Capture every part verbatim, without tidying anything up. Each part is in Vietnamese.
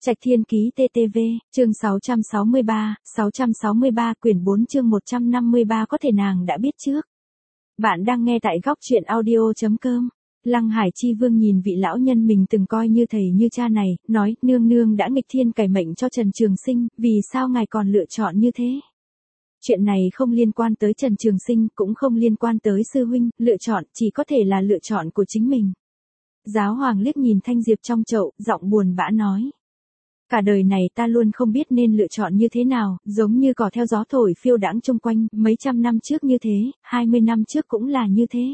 Trạch Thiên Ký tê tê vê, chương sáu trăm sáu mươi ba, sáu trăm sáu mươi ba quyển bốn chương một trăm năm mươi ba có thể nàng đã biết trước. Bạn đang nghe tại góc truyện audio chấm com. Lăng Hải Chi Vương nhìn vị lão nhân mình từng coi như thầy như cha này, nói, nương nương đã nghịch thiên cải mệnh cho Trần Trường Sinh, vì sao ngài còn lựa chọn như thế? Chuyện này không liên quan tới Trần Trường Sinh, cũng không liên quan tới sư huynh, lựa chọn chỉ có thể là lựa chọn của chính mình. Giáo hoàng liếc nhìn thanh diệp trong chậu, giọng buồn bã nói. Cả đời này ta luôn không biết nên lựa chọn như thế nào, giống như cỏ theo gió thổi phiêu đãng chung quanh, mấy trăm năm trước như thế, hai mươi năm trước cũng là như thế.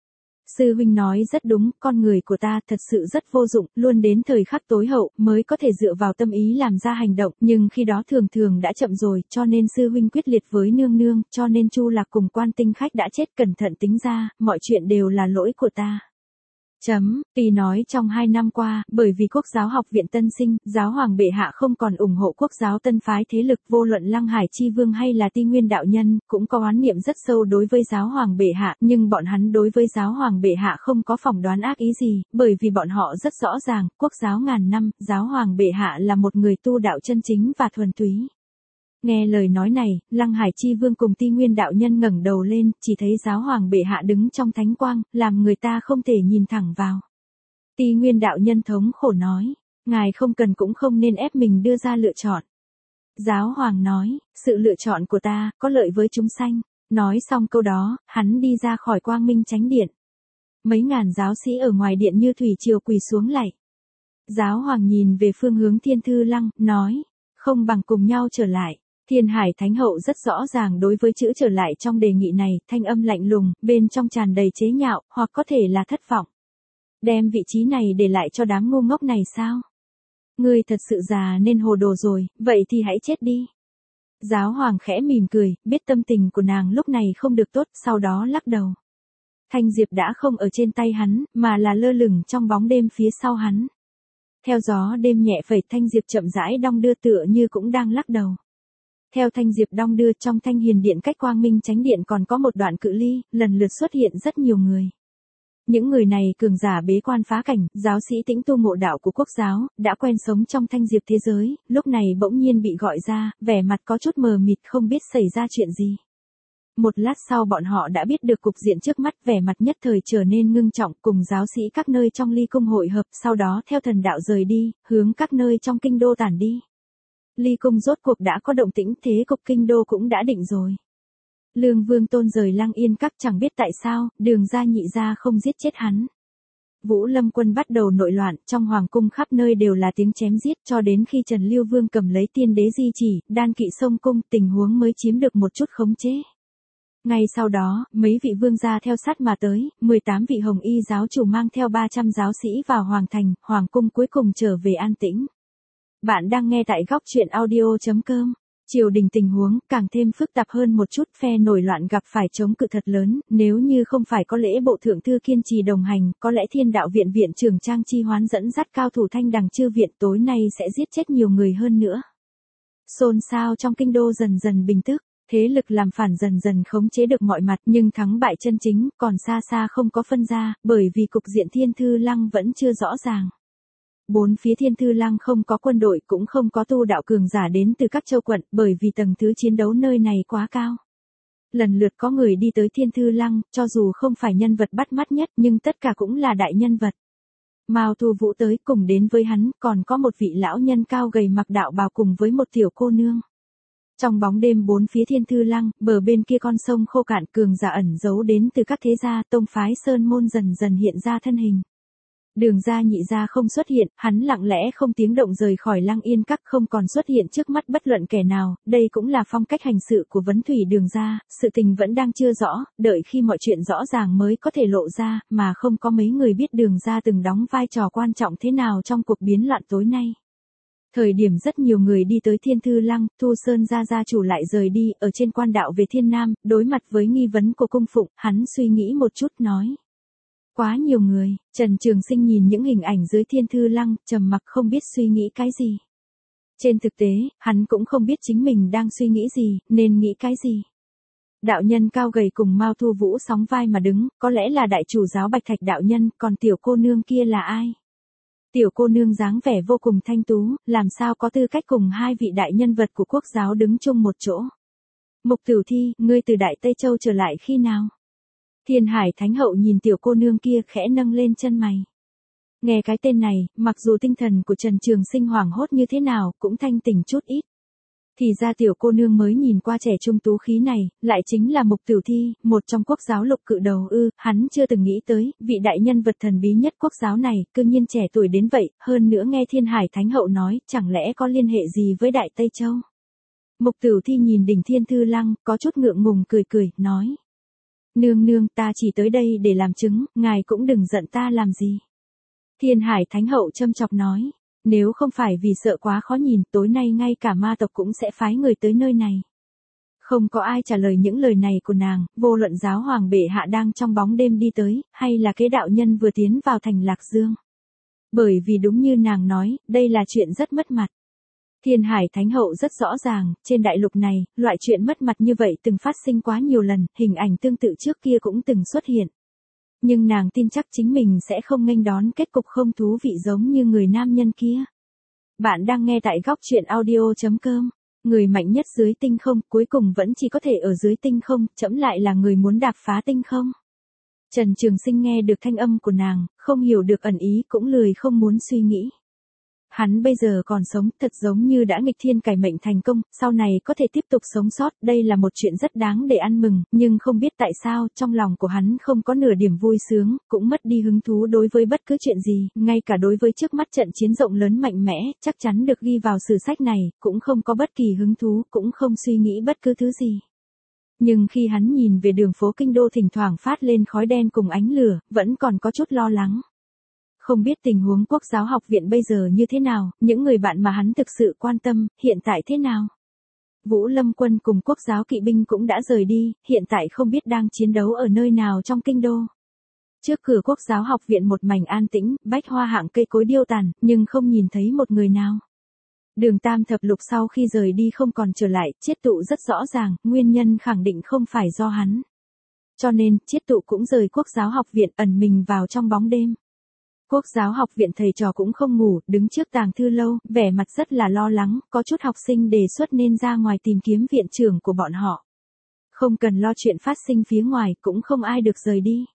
Sư huynh nói rất đúng, con người của ta thật sự rất vô dụng, luôn đến thời khắc tối hậu mới có thể dựa vào tâm ý làm ra hành động, nhưng khi đó thường thường đã chậm rồi, cho nên sư huynh quyết liệt với nương nương, cho nên Chu Lạc cùng Quan Tinh Khách đã chết, cẩn thận tính ra, mọi chuyện đều là lỗi của ta. Chấm, tuy nói trong hai năm qua, bởi vì Quốc giáo học viện tân sinh, giáo hoàng bệ hạ không còn ủng hộ Quốc giáo tân phái thế lực, vô luận Lăng Hải Chi Vương hay là Ti Nguyên đạo nhân, cũng có oán niệm rất sâu đối với giáo hoàng bệ hạ, nhưng bọn hắn đối với giáo hoàng bệ hạ không có phỏng đoán ác ý gì, bởi vì bọn họ rất rõ ràng, Quốc giáo ngàn năm, giáo hoàng bệ hạ là một người tu đạo chân chính và thuần túy. Nghe lời nói này, Lăng Hải Chi Vương cùng Ti Nguyên đạo nhân ngẩng đầu lên, chỉ thấy giáo hoàng bệ hạ đứng trong thánh quang, làm người ta không thể nhìn thẳng vào. Ti Nguyên đạo nhân thống khổ nói, ngài không cần cũng không nên ép mình đưa ra lựa chọn. Giáo hoàng nói, sự lựa chọn của ta, có lợi với chúng sanh. Nói xong câu đó, hắn đi ra khỏi Quang Minh Chánh Điện. Mấy ngàn giáo sĩ ở ngoài điện như thủy triều quỳ xuống lạy. Giáo hoàng nhìn về phương hướng Thiên Thư Lăng, nói, không bằng cùng nhau trở lại. Thiên Hải Thánh Hậu rất rõ ràng đối với chữ trở lại trong đề nghị này, thanh âm lạnh lùng, bên trong tràn đầy chế nhạo, hoặc có thể là thất vọng. Đem vị trí này để lại cho đám ngu ngốc này sao? Ngươi thật sự già nên hồ đồ rồi, vậy thì hãy chết đi. Giáo hoàng khẽ mỉm cười, biết tâm tình của nàng lúc này không được tốt, sau đó lắc đầu. Thanh diệp đã không ở trên tay hắn, mà là lơ lửng trong bóng đêm phía sau hắn. Theo gió đêm nhẹ phẩy, thanh diệp chậm rãi đong đưa tựa như cũng đang lắc đầu. Theo thanh diệp đong đưa, trong Thanh Hiền Điện cách Quang Minh Chánh Điện còn có một đoạn cự ly, lần lượt xuất hiện rất nhiều người. Những người này cường giả bế quan phá cảnh, giáo sĩ tĩnh tu ngộ đạo của Quốc giáo, đã quen sống trong thanh diệp thế giới, lúc này bỗng nhiên bị gọi ra, vẻ mặt có chút mờ mịt không biết xảy ra chuyện gì. Một lát sau bọn họ đã biết được cục diện trước mắt, vẻ mặt nhất thời trở nên ngưng trọng, cùng giáo sĩ các nơi trong Ly Cung hội hợp, sau đó theo thần đạo rời đi, hướng các nơi trong kinh đô tản đi. Ly Cung rốt cuộc đã có động tĩnh, thế cục kinh đô cũng đã định rồi. Lương Vương Tôn rời Lăng Yên Các, chẳng biết tại sao, Đường gia nhị gia không giết chết hắn. Vũ Lâm quân bắt đầu nội loạn, trong hoàng cung khắp nơi đều là tiếng chém giết, cho đến khi Trần Lưu Vương cầm lấy tiên đế di chỉ, đan kỵ xông cung, tình huống mới chiếm được một chút khống chế. Ngay sau đó, mấy vị vương gia theo sát mà tới, mười tám vị hồng y giáo chủ mang theo ba trăm giáo sĩ vào hoàng thành, hoàng cung cuối cùng trở về an tĩnh. Bạn đang nghe tại góc truyện audio chấm com. Triều đình tình huống càng thêm phức tạp hơn một chút, phe nổi loạn gặp phải chống cự thật lớn, nếu như không phải có lễ bộ thượng thư kiên trì đồng hành, có lẽ Thiên Đạo viện viện trưởng Trang Chi Hoán dẫn dắt cao thủ Thanh Đằng Chư viện tối nay sẽ giết chết nhiều người hơn nữa. Xôn xao trong kinh đô dần dần bình tức, thế lực làm phản dần dần khống chế được mọi mặt, nhưng thắng bại chân chính còn xa xa không có phân ra, bởi vì cục diện Thiên Thư Lăng vẫn chưa rõ ràng. Bốn phía Thiên Thư Lăng không có quân đội, cũng không có tu đạo cường giả đến từ các châu quận, bởi vì tầng thứ chiến đấu nơi này quá cao. Lần lượt có người đi tới Thiên Thư Lăng, cho dù không phải nhân vật bắt mắt nhất, nhưng tất cả cũng là đại nhân vật. Mao Thu Vũ tới, cùng đến với hắn, còn có một vị lão nhân cao gầy mặc đạo bào cùng với một tiểu cô nương. Trong bóng đêm bốn phía Thiên Thư Lăng, bờ bên kia con sông khô cạn, cường giả ẩn giấu đến từ các thế gia, tông phái sơn môn dần dần hiện ra thân hình. Đường gia nhị gia không xuất hiện, hắn lặng lẽ không tiếng động rời khỏi Lăng Yên Các, không còn xuất hiện trước mắt bất luận kẻ nào, đây cũng là phong cách hành sự của Vấn Thủy Đường gia, sự tình vẫn đang chưa rõ, đợi khi mọi chuyện rõ ràng mới có thể lộ ra, mà không có mấy người biết Đường gia từng đóng vai trò quan trọng thế nào trong cuộc biến loạn tối nay. Thời điểm rất nhiều người đi tới Thiên Thư Lăng, Thu Sơn gia gia chủ lại rời đi, ở trên quan đạo về Thiên Nam, đối mặt với nghi vấn của cung phụng, hắn suy nghĩ một chút nói. Quá nhiều người, Trần Trường Sinh nhìn những hình ảnh dưới Thiên Thư Lăng, trầm mặc không biết suy nghĩ cái gì. Trên thực tế, hắn cũng không biết chính mình đang suy nghĩ gì, nên nghĩ cái gì. Đạo nhân cao gầy cùng Mao Thu Vũ sóng vai mà đứng, có lẽ là đại chủ giáo Bạch Thạch đạo nhân, còn tiểu cô nương kia là ai? Tiểu cô nương dáng vẻ vô cùng thanh tú, làm sao có tư cách cùng hai vị đại nhân vật của quốc giáo đứng chung một chỗ. Mục Tử Thi, ngươi từ Đại Tây Châu trở lại khi nào? Thiên Hải Thánh Hậu nhìn tiểu cô nương kia khẽ nâng lên chân mày. Nghe cái tên này, mặc dù tinh thần của Trần Trường Sinh hoảng hốt như thế nào, cũng thanh tỉnh chút ít. Thì ra tiểu cô nương mới nhìn qua trẻ trung tú khí này, lại chính là Mục Tử Thi, một trong quốc giáo lục cự đầu ư, hắn chưa từng nghĩ tới, vị đại nhân vật thần bí nhất quốc giáo này, cư nhiên trẻ tuổi đến vậy, hơn nữa nghe Thiên Hải Thánh Hậu nói, chẳng lẽ có liên hệ gì với Đại Tây Châu. Mục Tử Thi nhìn Đỉnh Thiên Thư Lăng, có chút ngượng ngùng cười cười, nói. Nương nương, ta chỉ tới đây để làm chứng, ngài cũng đừng giận ta làm gì. Thiên Hải Thánh Hậu châm chọc nói. Nếu không phải vì sợ quá khó nhìn, tối nay ngay cả ma tộc cũng sẽ phái người tới nơi này. Không có ai trả lời những lời này của nàng, vô luận giáo hoàng bệ hạ đang trong bóng đêm đi tới, hay là kế đạo nhân vừa tiến vào thành Lạc Dương. Bởi vì đúng như nàng nói, đây là chuyện rất mất mặt. Thiên Hải Thánh Hậu rất rõ ràng, trên đại lục này, loại chuyện mất mặt như vậy từng phát sinh quá nhiều lần, hình ảnh tương tự trước kia cũng từng xuất hiện. Nhưng nàng tin chắc chính mình sẽ không nghênh đón kết cục không thú vị giống như người nam nhân kia. Bạn đang nghe tại góc truyện audio chấm com. Người mạnh nhất dưới tinh không, cuối cùng vẫn chỉ có thể ở dưới tinh không, trẫm lại là người muốn đạp phá tinh không. Trần Trường Sinh nghe được thanh âm của nàng, không hiểu được ẩn ý cũng lười không muốn suy nghĩ. Hắn bây giờ còn sống, thật giống như đã nghịch thiên cải mệnh thành công, sau này có thể tiếp tục sống sót, đây là một chuyện rất đáng để ăn mừng, nhưng không biết tại sao, trong lòng của hắn không có nửa điểm vui sướng, cũng mất đi hứng thú đối với bất cứ chuyện gì, ngay cả đối với trước mắt trận chiến rộng lớn mạnh mẽ, chắc chắn được ghi vào sử sách này, cũng không có bất kỳ hứng thú, cũng không suy nghĩ bất cứ thứ gì. Nhưng khi hắn nhìn về đường phố kinh đô thỉnh thoảng phát lên khói đen cùng ánh lửa, vẫn còn có chút lo lắng. Không biết tình huống quốc giáo học viện bây giờ như thế nào, những người bạn mà hắn thực sự quan tâm, hiện tại thế nào. Vũ Lâm quân cùng quốc giáo kỵ binh cũng đã rời đi, hiện tại không biết đang chiến đấu ở nơi nào trong kinh đô. Trước cửa quốc giáo học viện một mảnh an tĩnh, bách hoa hạng cây cối điêu tàn, nhưng không nhìn thấy một người nào. Đường Tam Thập Lục sau khi rời đi không còn trở lại, Chiết Tụ rất rõ ràng, nguyên nhân khẳng định không phải do hắn. Cho nên, Chiết Tụ cũng rời quốc giáo học viện ẩn mình vào trong bóng đêm. Quốc giáo học viện thầy trò cũng không ngủ, đứng trước tàng thư lâu, vẻ mặt rất là lo lắng, có chút học sinh đề xuất nên ra ngoài tìm kiếm viện trưởng của bọn họ. Không cần lo chuyện phát sinh phía ngoài, cũng không ai được rời đi.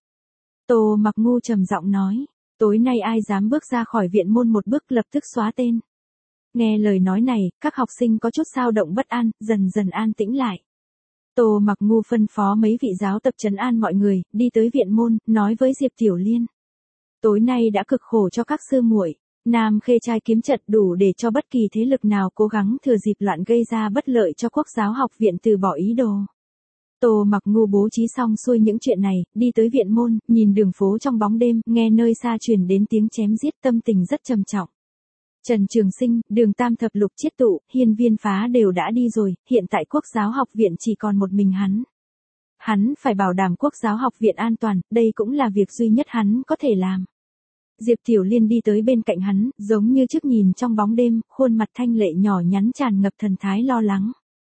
Tô Mặc Ngu trầm giọng nói, tối nay ai dám bước ra khỏi viện môn một bước lập tức xóa tên. Nghe lời nói này, các học sinh có chút dao động bất an, dần dần an tĩnh lại. Tô Mặc Ngu phân phó mấy vị giáo tập trấn an mọi người, đi tới viện môn, nói với Diệp Tiểu Liên. Tối nay đã cực khổ cho các sư muội, Nam Khê trai kiếm trận đủ để cho bất kỳ thế lực nào cố gắng thừa dịp loạn gây ra bất lợi cho quốc giáo học viện từ bỏ ý đồ. Tô Mặc Ngu bố trí xong xuôi những chuyện này, đi tới viện môn, nhìn đường phố trong bóng đêm, nghe nơi xa truyền đến tiếng chém giết, tâm tình rất trầm trọng. Trần Trường Sinh, Đường Tam Thập Lục, Chiết Tụ, Hiên Viên Phá đều đã đi rồi, hiện tại quốc giáo học viện chỉ còn một mình hắn. Hắn phải bảo đảm quốc giáo học viện an toàn, đây cũng là việc duy nhất hắn có thể làm. Diệp Tiểu Liên đi tới bên cạnh hắn, giống như trước nhìn trong bóng đêm, khuôn mặt thanh lệ nhỏ nhắn tràn ngập thần thái lo lắng.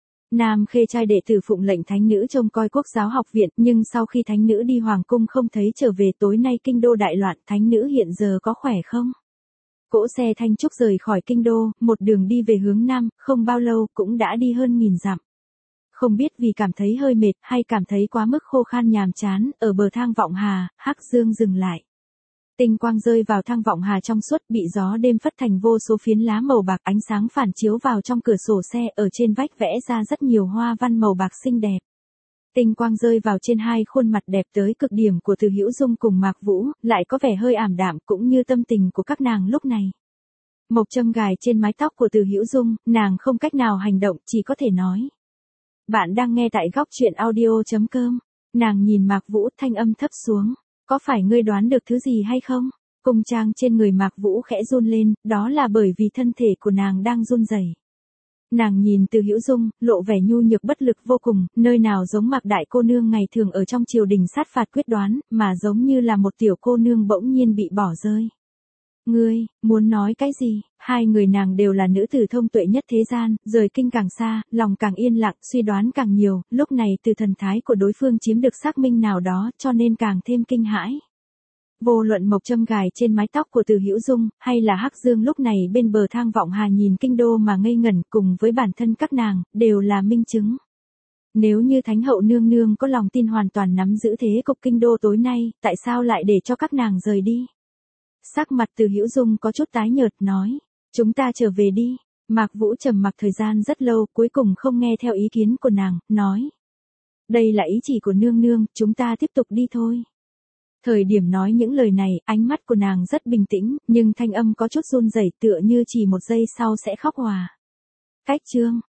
Nam Khê trai đệ tử phụng lệnh thánh nữ trông coi quốc giáo học viện, nhưng sau khi thánh nữ đi hoàng cung không thấy trở về, tối nay kinh đô đại loạn, thánh nữ hiện giờ có khỏe không? Cỗ xe thanh trúc rời khỏi kinh đô, một đường đi về hướng nam, không bao lâu cũng đã đi hơn nghìn dặm. Không biết vì cảm thấy hơi mệt hay cảm thấy quá mức khô khan nhàm chán, ở bờ thang Vọng Hà, Hắc Dương dừng lại. Tinh quang rơi vào thang Vọng Hà trong suốt, bị gió đêm phất thành vô số phiến lá màu bạc, ánh sáng phản chiếu vào trong cửa sổ xe, ở trên vách vẽ ra rất nhiều hoa văn màu bạc xinh đẹp. Tinh quang rơi vào trên hai khuôn mặt đẹp tới cực điểm của Từ Hữu Dung cùng Mạc Vũ, lại có vẻ hơi ảm đạm, cũng như tâm tình của các nàng lúc này. Mộc châm gài trên mái tóc của Từ Hữu Dung, nàng không cách nào hành động, chỉ có thể nói. Bạn đang nghe tại góc truyện audio chấm com. Nàng nhìn Mạc Vũ, thanh âm thấp xuống. Có phải ngươi đoán được thứ gì hay không? Cung trang trên người Mạc Vũ khẽ run lên, đó là bởi vì thân thể của nàng đang run rẩy. Nàng nhìn Từ Hữu Dung, lộ vẻ nhu nhược bất lực vô cùng, nơi nào giống Mạc đại cô nương ngày thường ở trong triều đình sát phạt quyết đoán, mà giống như là một tiểu cô nương bỗng nhiên bị bỏ rơi. Ngươi, muốn nói cái gì? Hai người nàng đều là nữ tử thông tuệ nhất thế gian, rời kinh càng xa, lòng càng yên lặng, suy đoán càng nhiều, lúc này từ thần thái của đối phương chiếm được xác minh nào đó, cho nên càng thêm kinh hãi. Vô luận mộc châm gài trên mái tóc của Từ Hữu Dung, hay là Hắc Dương lúc này bên bờ thang vọng hà nhìn kinh đô mà ngây ngẩn cùng với bản thân các nàng, đều là minh chứng. Nếu như Thánh hậu nương nương có lòng tin hoàn toàn nắm giữ thế cục kinh đô tối nay, tại sao lại để cho các nàng rời đi? Sắc mặt Từ Hữu Dung có chút tái nhợt nói, chúng ta trở về đi. Mạc Vũ trầm mặc thời gian rất lâu, cuối cùng không nghe theo ý kiến của nàng, nói. Đây là ý chỉ của nương nương, chúng ta tiếp tục đi thôi. Thời điểm nói những lời này, ánh mắt của nàng rất bình tĩnh, nhưng thanh âm có chút run rẩy tựa như chỉ một giây sau sẽ khóc òa. Cách chương